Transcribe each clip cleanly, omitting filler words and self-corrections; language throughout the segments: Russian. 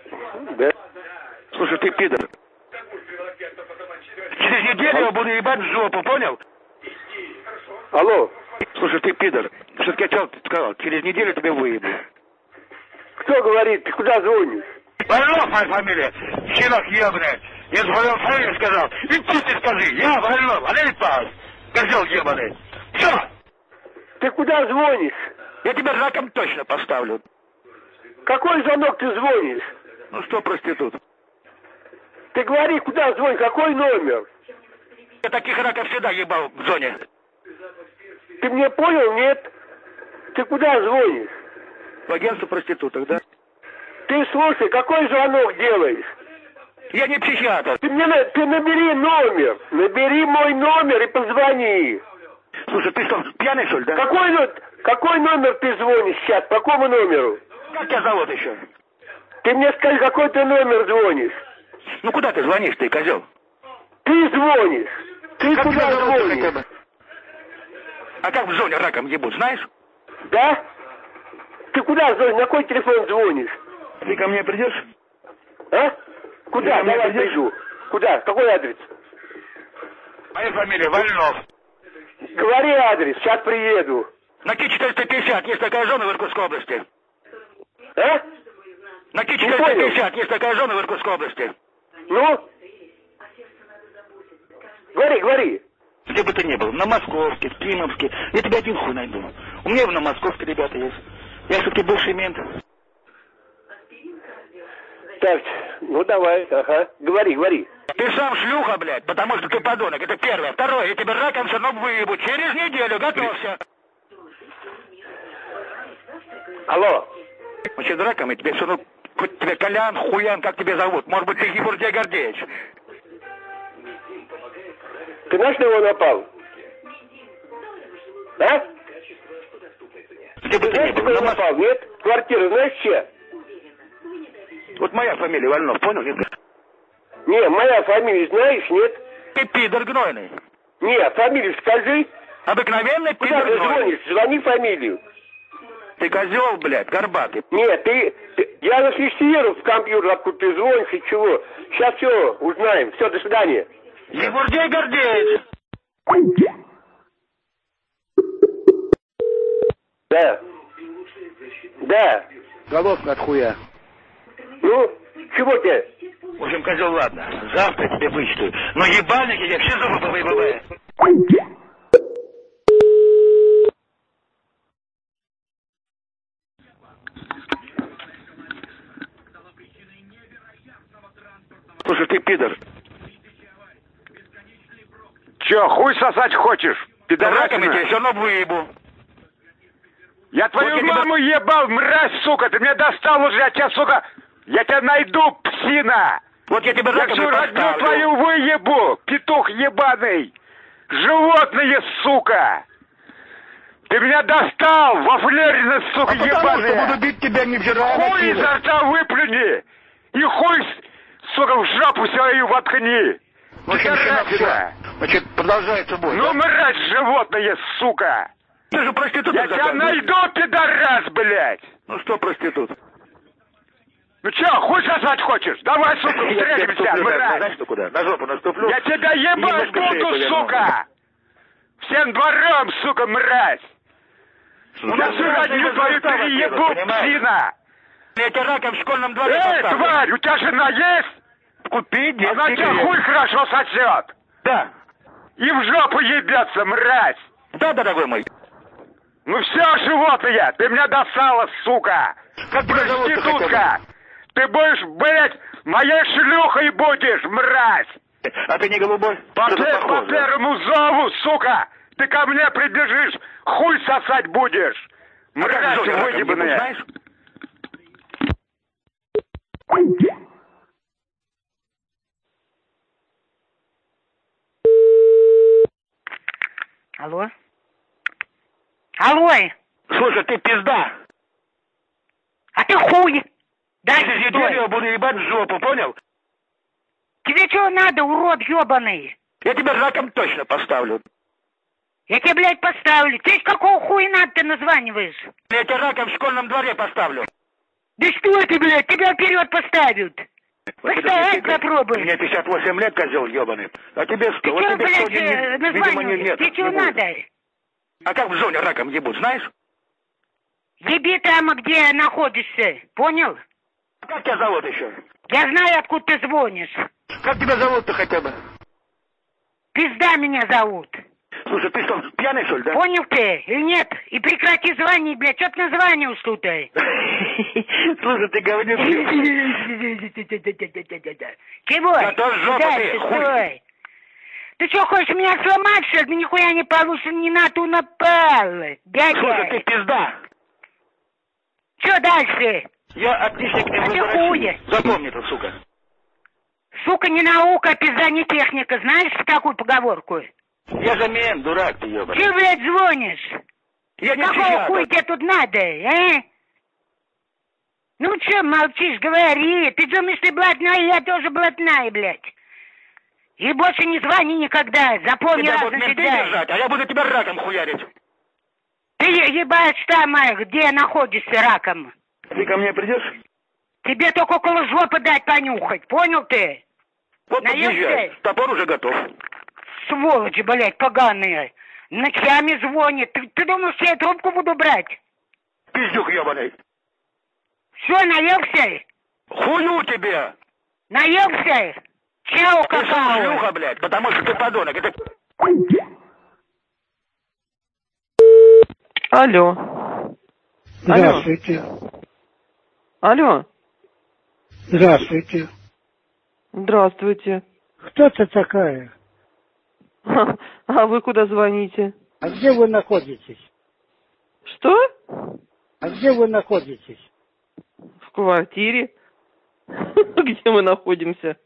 Да. Слушай, ты пидор. Через неделю я буду ебать в жопу, понял? Алло. Слушай, ты пидор. Все-таки я тебе сказал, через неделю тебе выебу. Кто говорит? Ты куда звонишь? Вольнов моя фамилия. Щенок ебаный. Я звонил фамилию сказал. И ты скажи, я Вольнов, а ты пас. Козел ебаный. Все. Ты куда звонишь? Я тебя раком точно поставлю. Какой звонок ты звонишь? Ну что, проститут? Ты говори, куда звонишь, какой номер? Я таких раков всегда ебал в зоне. Ты меня понял, нет? Ты куда звонишь? В агентство проституток, да? Ты слушай, какой звонок делаешь? Я не психиатр. Ты набери номер. Набери мой номер и позвони. Слушай, ты что, пьяный, что ли, да? Какой номер ты звонишь сейчас? По какому номеру? Как тебя зовут еще? Ты мне скажи, какой ты номер звонишь? Ну куда ты звонишь, ты, козел? Ты звонишь. Ты Как куда тебя зовут звонишь? хотя бы? А как в зоне раком ебут, знаешь? Да? Ты куда звонишь? На какой телефон звонишь? Ты ко мне придешь? А? Куда? Ты ко мне Давай придешь? приду. Куда? Какой адрес? Моя фамилия Вольнов. Говори адрес, сейчас приеду. На Ки-450 есть такая зона в Иркутской области. А? На Ки-450 есть такая зона в Иркутской области. Ну? Говори. Где бы ты ни был, на Московске, в Кимовске, я тебе один хуй найду. У меня на Московске ребята есть. Я все-таки бывший мент. Так, ну давай, ага. Говори. Ты сам шлюха, блядь, потому что ты подонок. Это первое. Второе, я тебе раком все равно выебу. Через неделю готовься. Алло. Значит, раком я тебе все равно, хоть тебе Колян, Хуян, как тебя зовут. Может быть, ты Георгий Гордеевич. Ты на что его напал? А? Где бы ты ни был, на Московске. напал, нет? Квартира, знаешь, чья? Вот моя фамилия Вольнов, понял? Нет? Не, моя фамилия знаешь, нет? Ты пидор гнойный. Не, фамилию скажи. Обыкновенный Куда пидор ты гнойный. звонишь? Звони фамилию. Ты козел, блядь, горбатый. Нет, я зафиксирую в компьютер, откуда ты звонишь и чего. Сейчас все узнаем. Все, до свидания. Георгий Гордеевич. Да. Головка от хуя. Ну, чего тебе? В общем, козел, ладно. Завтра тебе вычту. Но ебальник я все зубы повыбываю. Слушай, ты пидор. Че, хуй сосать хочешь? Раком я Пидорасина? тебе все равно выебу. Я твою Вот я маму ебал, мразь, сука! Ты меня достал уже, я тебя найду, псина! Вот я тебе Я раком всю и родню поставлю. твою выебу, петух ебаный! Животные, сука! Ты меня достал, вафлерина, сука, А потому что ебаная! буду бить тебя невзирая на Хуй силу. изо рта выплюни! И хуй, сука, в жопу свою воткни! В общем, щенок, Пидорасина! значит, продолжается бой. Ну, мразь, животное, сука! Ты же проститут. Я тебя найду, пидорас, блядь! Ну что, проститут? Ну чё, хуй сосать хочешь? Давай, сука, встретимся, Знаешь, мразь! что куда? На жопу наступлю. Я тебя ебать немножко шею буду, поверну. сука! Всем двором, сука, мразь! Я всю родню твою переебу, псина! Я тебя раком в школьном дворе Эй, поставлю. тварь, у тебя жена есть? Купи, детский Она тебя билет. хуй хорошо сосет! Да. И в жопу ебется, мразь! Да, дорогой мой. Ну все, животное, ты меня достала, сука! Как тебя зовут хотя бы? Проститутка! Ты будешь, блядь, моей шлюхой будешь, мразь! А ты не голубой? По Что-то похоже. первому зову, сука! Ты ко мне прибежишь, хуй сосать будешь! А как Мразь Зоя раком ебут, выебаная! знаешь? Алло? Алло! Слушай, ты пизда. А ты хуй! Дай Через неделю я буду ебать в жопу, понял? Тебе что надо, урод ебаный? Я тебя раком точно поставлю. Я тебе, блядь, поставлю. Ты с какого хуя надо ты названиваешь? Я тебя раком в школьном дворе поставлю. Да что ты, блядь, тебя вперед поставят. Постоять попробуй. Мне 58 лет, козел ебаный. А тебе что? Ты Вот что, тебе блядь, видимо, названиваешь? нет. Ты что не будет. надо? А как в зоне раком ебут, знаешь? Еби там, где находишься. Понял? А как тебя зовут еще? Я знаю, откуда ты звонишь. Как тебя зовут-то хотя бы? Пизда меня зовут. Слушай, ты что, пьяный, что ли, да? Понял ты или нет? И прекрати звонить, блядь. Что ты названиваешь тут? Слушай, ты говнюк. Чего? Да то жопа Дальше, ты, хуй. стой. Ты что, хочешь меня сломать, что ли? Ты нихуя не получишь, не на ту напал. Дядя. Слушай, ты пизда. Что дальше? Я отличник МВД хуя. России. Запомни это, сука. Сука, не наука, а пизда, не техника. Знаешь такую поговорку? Я же мент, дурак ты, ебаный. Че, блядь, звонишь? Я не Какого психиатр. хуя тебе тут надо, а? Ну че молчишь, говори. Ты думаешь, ты блатная, я тоже блатная, блядь. И больше не звони никогда. Запомни Тебя раз будут менты навсегда. держать, а я буду тебя раком хуярить. Ты ебать там, где находишься раком. Ты ко мне придешь? Тебе только около жопы дать понюхать, понял ты? Вот Наелся? подъезжай. Топор уже готов. Сволочи, блядь, поганые. Ночами звонит. Ты думаешь, я трубку буду брать? Пиздюк ебаный. Все, наелся? Хую тебе. Наелся? Чао, Ты сам какао. шлюха, блядь, потому что ты подонок. Это... Алло. Здравствуйте. Алло. Здравствуйте. Здравствуйте. Кто ты такая? А вы куда звоните? А где вы находитесь? Что? А где вы находитесь? В квартире. Где мы находимся?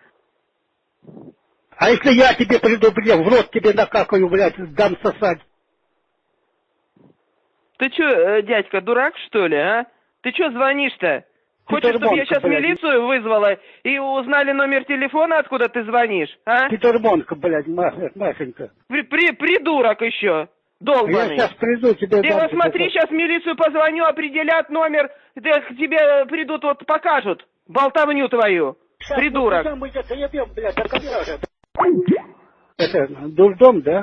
А если я тебе приду, блядь, в рот тебе накакаю, блядь, дам сосать? Ты чё, дядька, дурак, что ли, а? Ты чё звонишь-то? Хочешь, чтобы я сейчас милицию вызвала и узнали номер телефона, откуда ты звонишь, а? Питермонка, блядь, Машенька. Придурок еще, долбаный. Я сейчас приду, тебе Ты дам. вот смотри, сейчас в милицию позвоню, определят номер, тебе придут, вот покажут болтовню твою, Сейчас, придурок. Мы где-то ебем, блядь, а когда же? Это дурдом, да?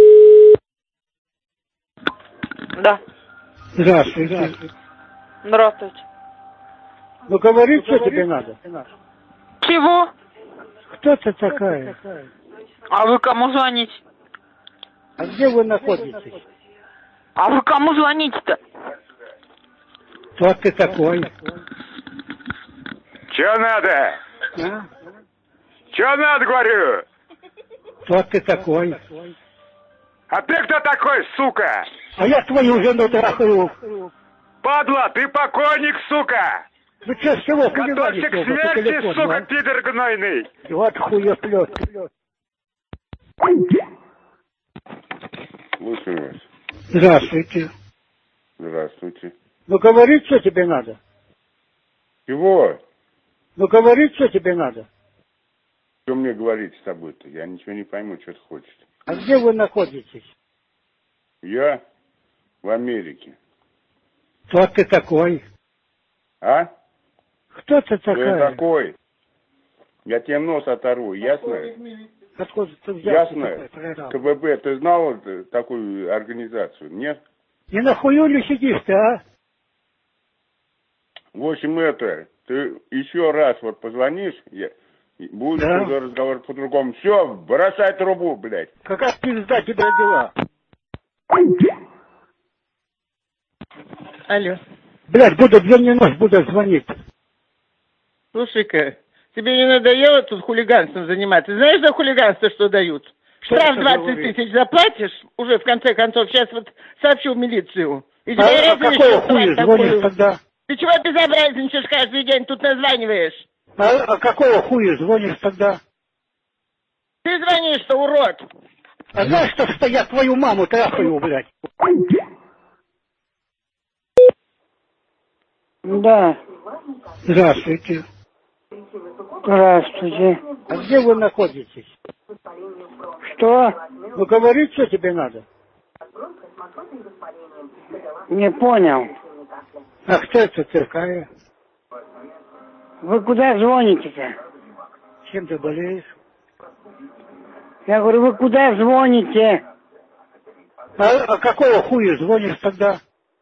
Да. Здравствуйте. Здравствуйте. Ну говори, что тебе надо. Чего? Кто ты такая? А вы кому звоните? А где вы находитесь? А вы кому звоните-то? Кто ты такой? Че надо? А? Че надо, говорю? Кто ты такой? А ты кто такой, сука? А я твою жену трахаю. Падла, ты покойник, сука! Ну что, с чего Готовься к смерти, сука, пидор гнойный! Вот хуеплет. Слушаю вас. Здравствуйте. Здравствуйте. Ну говори, что тебе надо. Чего? Ну говори, что тебе надо. Что мне говорить с тобой-то? Я ничего не пойму, что ты хочешь. А где вы находитесь? Я в Америке. Кто ты такой? А? Кто ты Кто я такая? такой? Я тебе нос оторву, ясно? Откуда ты взялся Ясно? такой, прораб? КББ, ты знал такую организацию? Нет? Не нахую ли сидишь ты, а? В общем, ты еще раз вот позвонишь, будет Да. уже разговор по-другому. Все, бросай трубу, блядь. Какая пизда тебя родила? Алло. Блядь, буду день и ночь буду звонить. Слушай-ка, тебе не надоело тут хулиганством заниматься? Знаешь, за хулиганство что дают? Штраф 20 тысяч заплатишь, уже в конце концов, сейчас вот сообщу в милицию. И тебе А разрешат какого хуя такую. звонишь тогда? Ты чего безобразничаешь каждый день, тут названиваешь? А какого хуя звонишь тогда? Ты звонишь, что урод. А знаешь, что я твою маму трахаю, блядь? Да. Здравствуйте. Здравствуйте. А где вы находитесь? Что? Ну говори, что тебе надо. Не понял. А кто это такая? Вы куда звоните-то? Чем ты болеешь? Я говорю, вы куда звоните? А какого хуя звонишь тогда?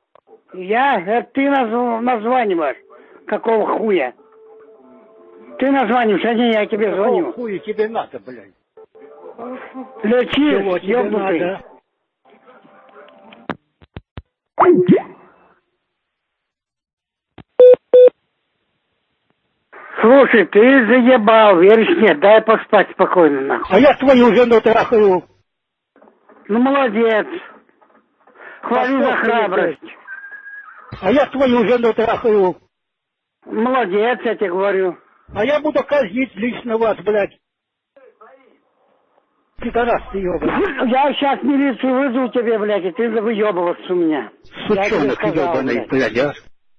Ты названиваешь. Какого хуя? Ты названиваешь, а не я тебе звоню. Какого хуя тебе надо, блядь? Лечи, тебе надо? Слушай, ты заебал, веришь, нет, дай поспать спокойно, нахуй. А я твою жену трахаю. Ну, молодец. Хвалю за храбрость. А я твою жену трахаю. Молодец, я тебе говорю. А я буду казнить лично вас, блядь. Пидорас ты ебаный. Я сейчас милицию вызову тебе, блядь, и ты выебываться у меня. Сучонок ебаный, блядь, а.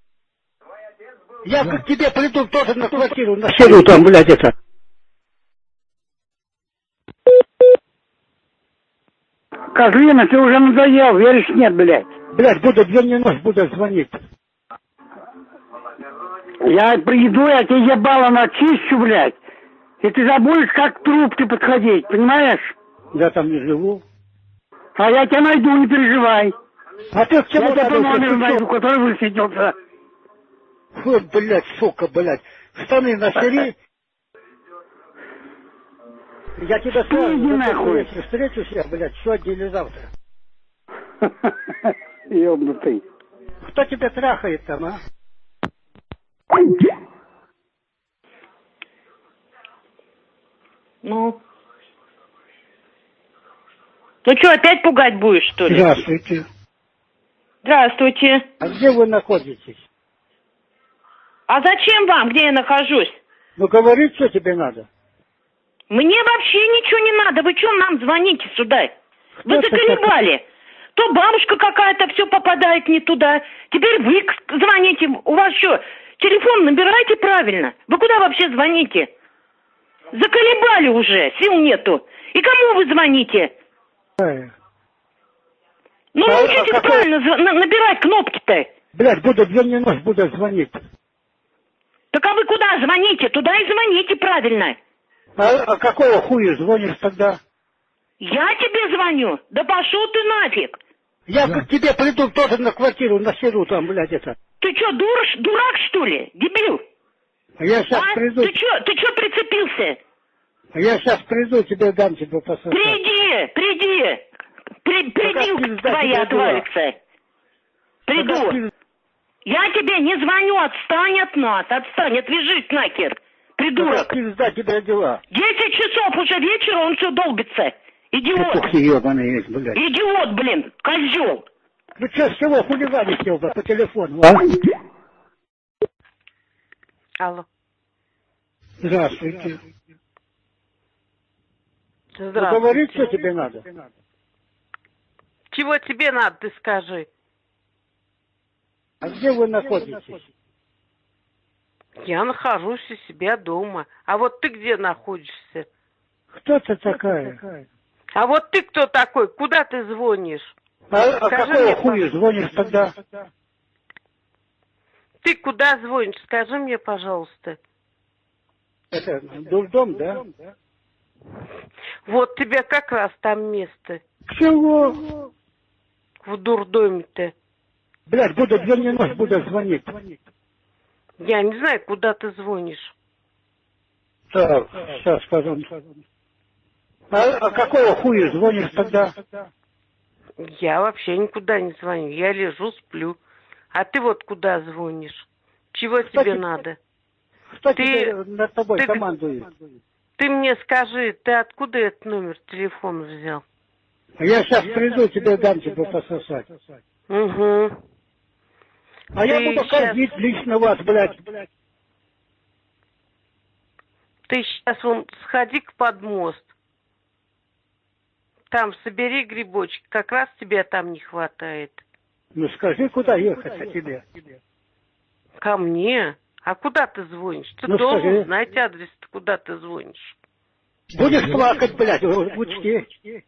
Я к тебе приду тоже на квартиру, на селю там, блядь, это. Козлина, ты уже надоел, веришь, нет, блядь. Блядь, буду день и ночь буду звонить. Я приду, я тебе ебало начищу, блядь. И ты забудешь, как к трубке подходить, понимаешь? Я там не живу. А я тебя найду, не переживай. А ты к чему я тебе номер найду, который высветился. Фу, блядь, сука, блядь. Штаны насери. Я тебя сразу, если встречусь я, блядь, сегодня или завтра. Ёбнутый. Кто тебя трахает там, а? Ну что, опять пугать будешь, что ли? Здравствуйте. Здравствуйте. А где вы находитесь? А зачем вам, где я нахожусь? Ну говори, что тебе надо. Мне вообще ничего не надо. Вы что нам звоните сюда? Вы заколебали. То бабушка какая-то все попадает не туда. Теперь вы звоните. У вас что, телефон набирайте правильно? Вы куда вообще звоните? Заколебали уже, сил нету. И кому вы звоните? Ну, научитесь правильно набирать кнопки-то. Блядь, буду день и ночь буду звонить. Так а вы куда звоните? Туда и звоните правильно. А какого хуя звонишь тогда? Я тебе звоню? Да пошел ты нафиг. Я к тебе приду тоже на квартиру, на селу там, блядь, это. Ты что, дурак, что ли? Дебил? Я сейчас приду. Ты что прицепился? Я сейчас приду, тебе дам, тебе посылку. Приди, твоя отвалится. Приду. Я тебе не звоню, отстань от нас, отвяжись нахер, придурок. Пизда тебя дела. 10 часов уже вечера, он все долбится. Идиот. Ебаный, блядь. Идиот, блин, козел. Ну что, с чего хулиганить по телефону, а? Алло. Здравствуйте. Здравствуйте. Ну, говори, что тебе надо. Чего тебе надо, ты скажи. А где вы находитесь? Я нахожусь у себя дома. А вот ты где находишься? Кто ты такая? А вот ты кто такой? Куда ты звонишь? А какого хуя звонишь тогда? Ты куда звонишь? Скажи мне, пожалуйста. Это дурдом, да? Вот тебе как раз там место. Чего? В дурдоме-то. Блядь, буду день и ночь буду звонить. Я не знаю, куда ты звонишь. Так, сейчас скажу. А какого хуя звонишь тогда? Я вообще никуда не звоню. Я лежу, сплю. А ты вот куда звонишь? Чего тебе надо? Кто тебе над тобой командует? Ты мне скажи, ты откуда этот номер телефона взял? Я сейчас приду, тебе дам, тебе пососать. Угу. А я буду казнить лично вас, блядь. Ты сейчас вон сходи-ка под мост. Там собери грибочки, как раз тебе там не хватает. Ну скажи, куда ехать тебе? Ко мне? А куда ты звонишь? Ты Ну, должен скажи. знать адрес, куда ты звонишь. Будешь плакать, блядь, учти.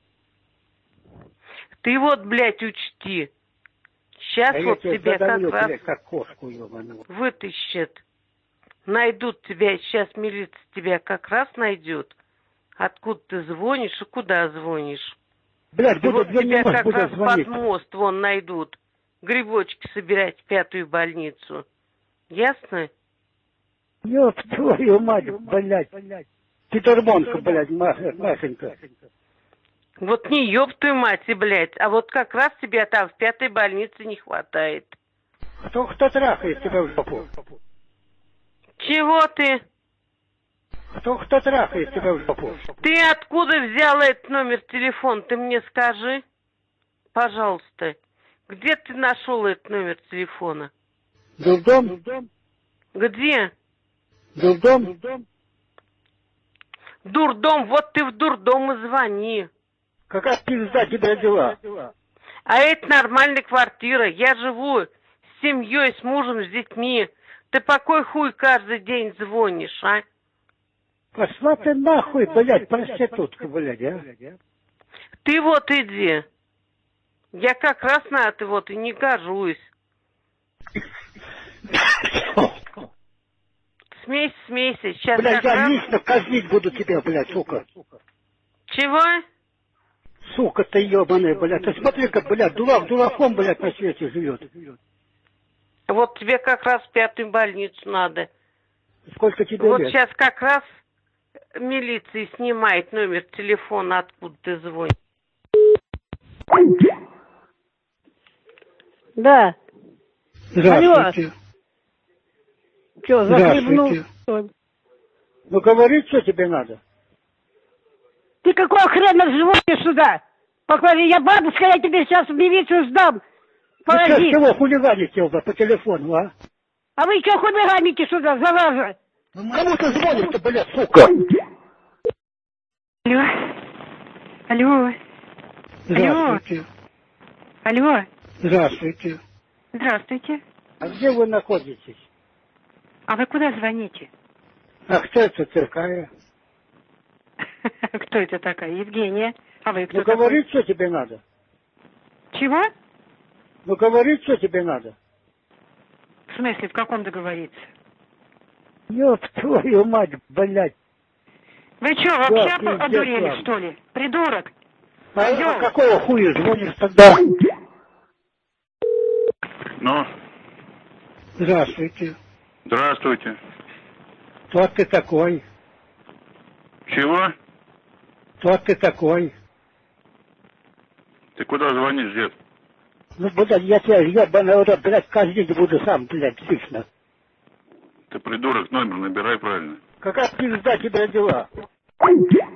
Ты вот, блядь, учти. Сейчас вот я тебя задавлю, как раз блядь, как кошку, ебаную. вытащат. Найдут тебя, сейчас милиция тебя как раз найдет. Откуда ты звонишь и куда звонишь? Блядь, вот тебя как раз звонить. под мост вон найдут. Грибочки собирать в 5-ю больницу. Ясно? Ёб твою мать, блядь. Петербонка, блядь, Машенька. Вот не ёб твою мать, и, блядь, а вот как раз тебя там в 5-й больнице не хватает. Кто трахает тебя в жопу? Чего ты? Кто трахает тебя в жопу? Ты откуда взял этот номер телефона? Ты мне скажи, пожалуйста. Где ты нашел этот номер телефона? Дурдом? Где? Дурдом? Дурдом, вот ты в дурдом и звони. Какая пизда тебя дела? А это нормальная квартира. Я живу с семьей, с мужем, с детьми. Ты по кой хуй каждый день звонишь, а? Пошла ты нахуй, блядь, проститутка, блядь, а? Ты вот иди. Я как раз на это вот и не гожусь. Смейся, смейся. Сейчас блядь, как я раз... лично казнить буду тебя, блядь, сука. Чего? Сука ты ебаная, блядь. Ты смотри-ка, блядь, дураком, блядь, на свете живет. Вот тебе как раз в 5-ю больницу надо. Сколько тебе вот лет? Сейчас как раз милиция снимает номер телефона, откуда ты звонишь. Да. Здравствуйте. Алло. Что, захлебнул? Ну говори, что тебе надо. Ты какого хрена звонишь сюда? Покажи, я бабушка, я тебе сейчас в милицию сдам. Паразит. Ты чего хулиганите по телефону, а? А вы что хулиганите сюда, зараза? Кому ты звонишь-то, блядь, сука? Алло. Алло. Здравствуйте. Алло. Здравствуйте. Здравствуйте. А где вы находитесь? А вы куда звоните? А кто это такая? Кто это такая? Евгения. А вы кто Ну говори, что тебе надо. Чего? Ну говори, что тебе надо. В смысле, в каком договориться? Ёб твою мать, блядь. Вы что, вообще одурели, что ли? Придурок? А какого хуя звонишь тогда? Ну? Здравствуйте. Здравствуйте. Кто ты такой? Чего? Кто ты такой? Ты куда звонишь, дед? Ну, блядь, я тебя ебаный рот, блядь, казнить буду сам, блядь, лично. Ты, придурок, номер набирай правильно. Какая пизда тебя дела?